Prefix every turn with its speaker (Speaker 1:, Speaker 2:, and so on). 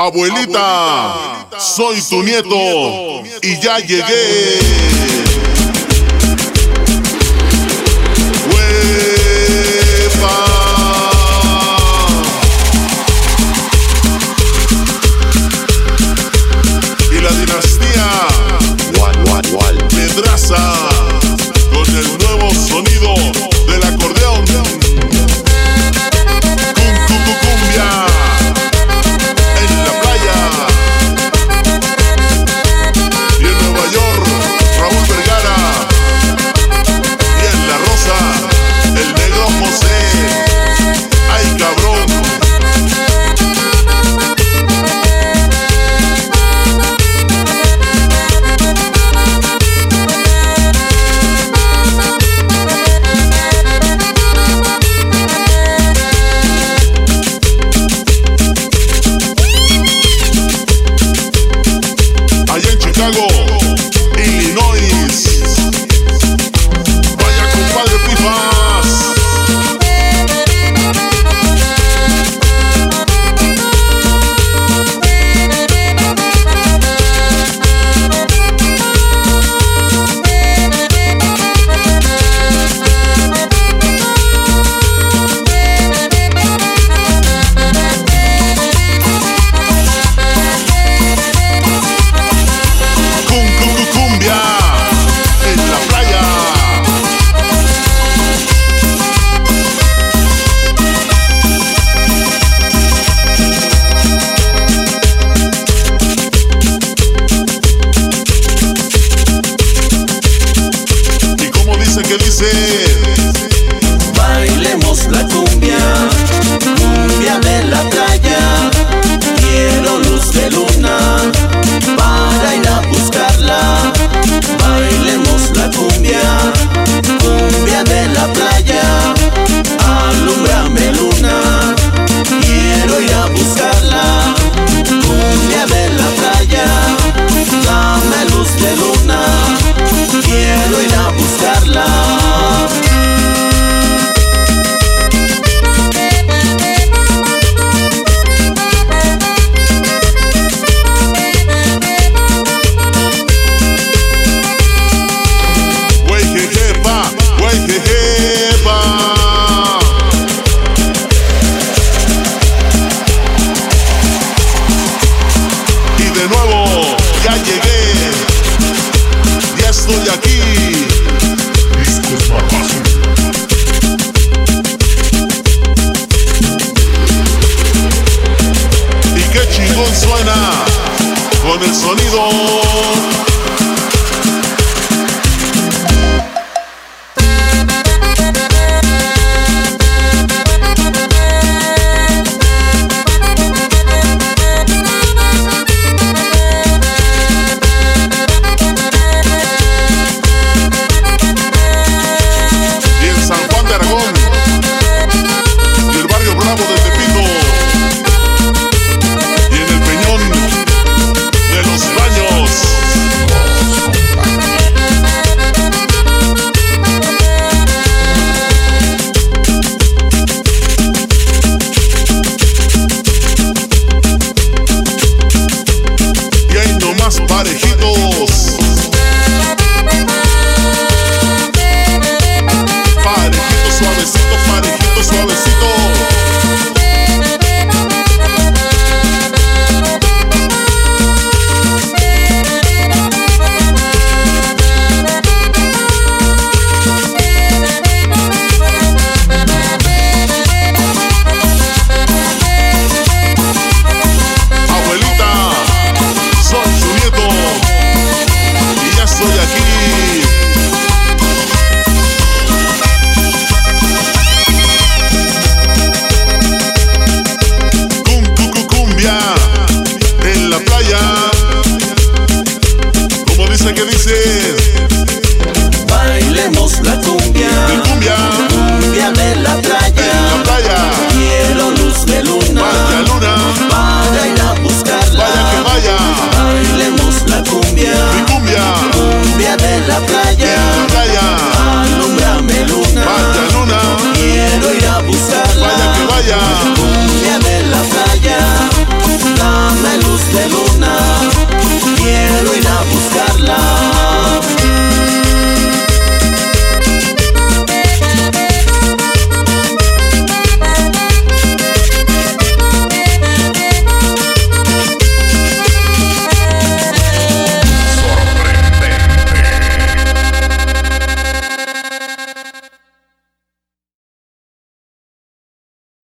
Speaker 1: Abuelita, soy tu nieto y ya llegué. ¡Huepa! Y la dinastía Pedraza con el nuevo sonido del acordeón. Cumbia. Chicago, Illinois. Vaya compadre Pifas. Que dice:
Speaker 2: bailemos la cumbia, cumbia de la playa. Quiero luz de luna para ir a buscarla. Bailemos la cumbia, cumbia de la playa. Alúmbrame luna, quiero ir a buscarla. Cumbia de la playa, dame luz de luna, quiero ir a buscarla.
Speaker 1: Y de nuevo, ya llegué, ya estoy aquí. Discos Barbazo. Y qué chingón suena con el sonido